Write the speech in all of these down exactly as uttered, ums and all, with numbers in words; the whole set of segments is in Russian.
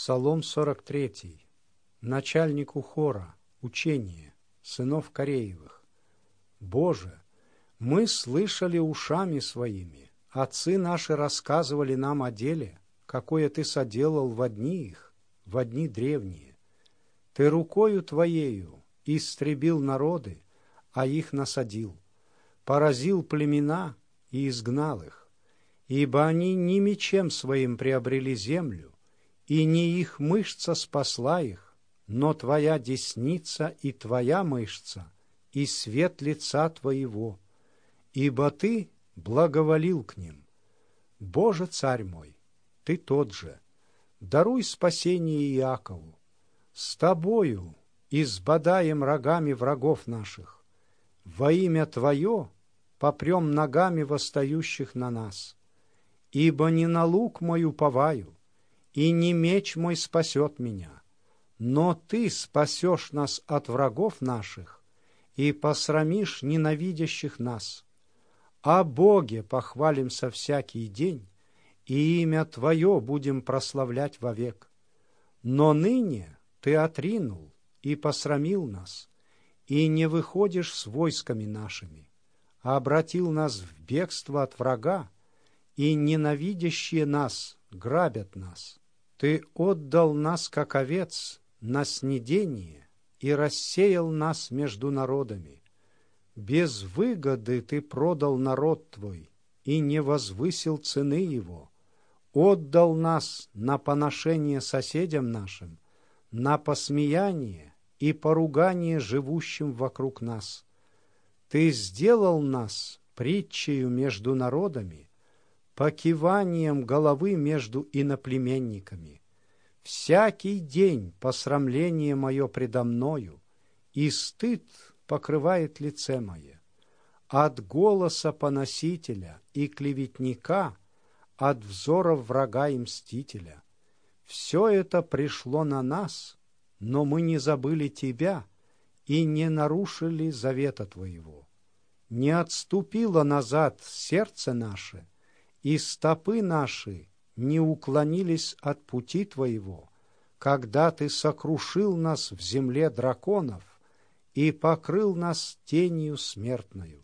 Псалом сорок третий. Начальнику хора, учение, сынов Кореевых. Боже, мы слышали ушами своими, отцы наши рассказывали нам о деле, какое Ты соделал в дни их, в дни древние. Ты рукою Твоею истребил народы, а их насадил, поразил племена и изгнал их, ибо они не мечем своим приобрели землю, и не их мышца спасла их, но Твоя десница и Твоя мышца, и свет лица Твоего, ибо Ты благоволил к ним. Боже, Царь мой, Ты тот же, даруй спасение Иакову. С Тобою избодаем рогами врагов наших, во имя Твое попрем ногами восстающих на нас. Ибо не на лук мой уповаю, и не меч мой спасет меня, но Ты спасешь нас от врагов наших и посрамишь ненавидящих нас. О Боге похвалимся всякий день, и имя Твое будем прославлять вовек. Но ныне Ты отринул и посрамил нас, и не выходишь с войсками нашими, а обратил нас в бегство от врага, и ненавидящие нас грабят нас. Ты отдал нас, как овец, на снедение и рассеял нас между народами. Без выгоды Ты продал народ Твой и не возвысил цены его. Отдал нас на поношение соседям нашим, на посмеяние и поругание живущим вокруг нас. Ты сделал нас притчею между народами, покиванием головы между иноплеменниками. Всякий день посрамление мое предо мною, и стыд покрывает лице мое. От голоса поносителя и клеветника, от взоров врага и мстителя. Все это пришло на нас, но мы не забыли Тебя и не нарушили завета Твоего. Не отступило назад сердце наше, и стопы наши не уклонились от пути Твоего, когда Ты сокрушил нас в земле драконов и покрыл нас тенью смертною.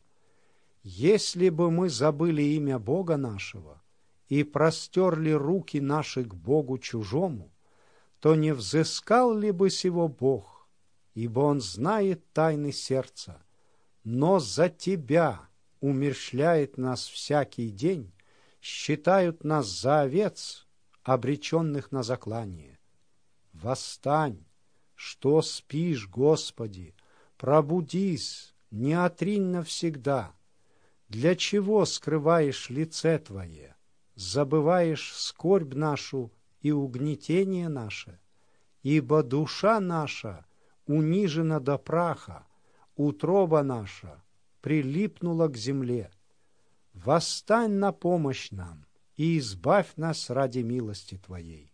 Если бы мы забыли имя Бога нашего и простерли руки наши к Богу чужому, то не взыскал ли бы сего Бог, ибо Он знает тайны сердца, но за Тебя умерщвляет нас всякий день, считают нас за овец, обреченных на заклание. Восстань, что спишь, Господи, пробудись, не отринь навсегда. Для чего скрываешь лице Твое, забываешь скорбь нашу и угнетение наше? Ибо душа наша унижена до праха, утроба наша прилипнула к земле. Восстань на помощь нам и избавь нас ради милости Твоей.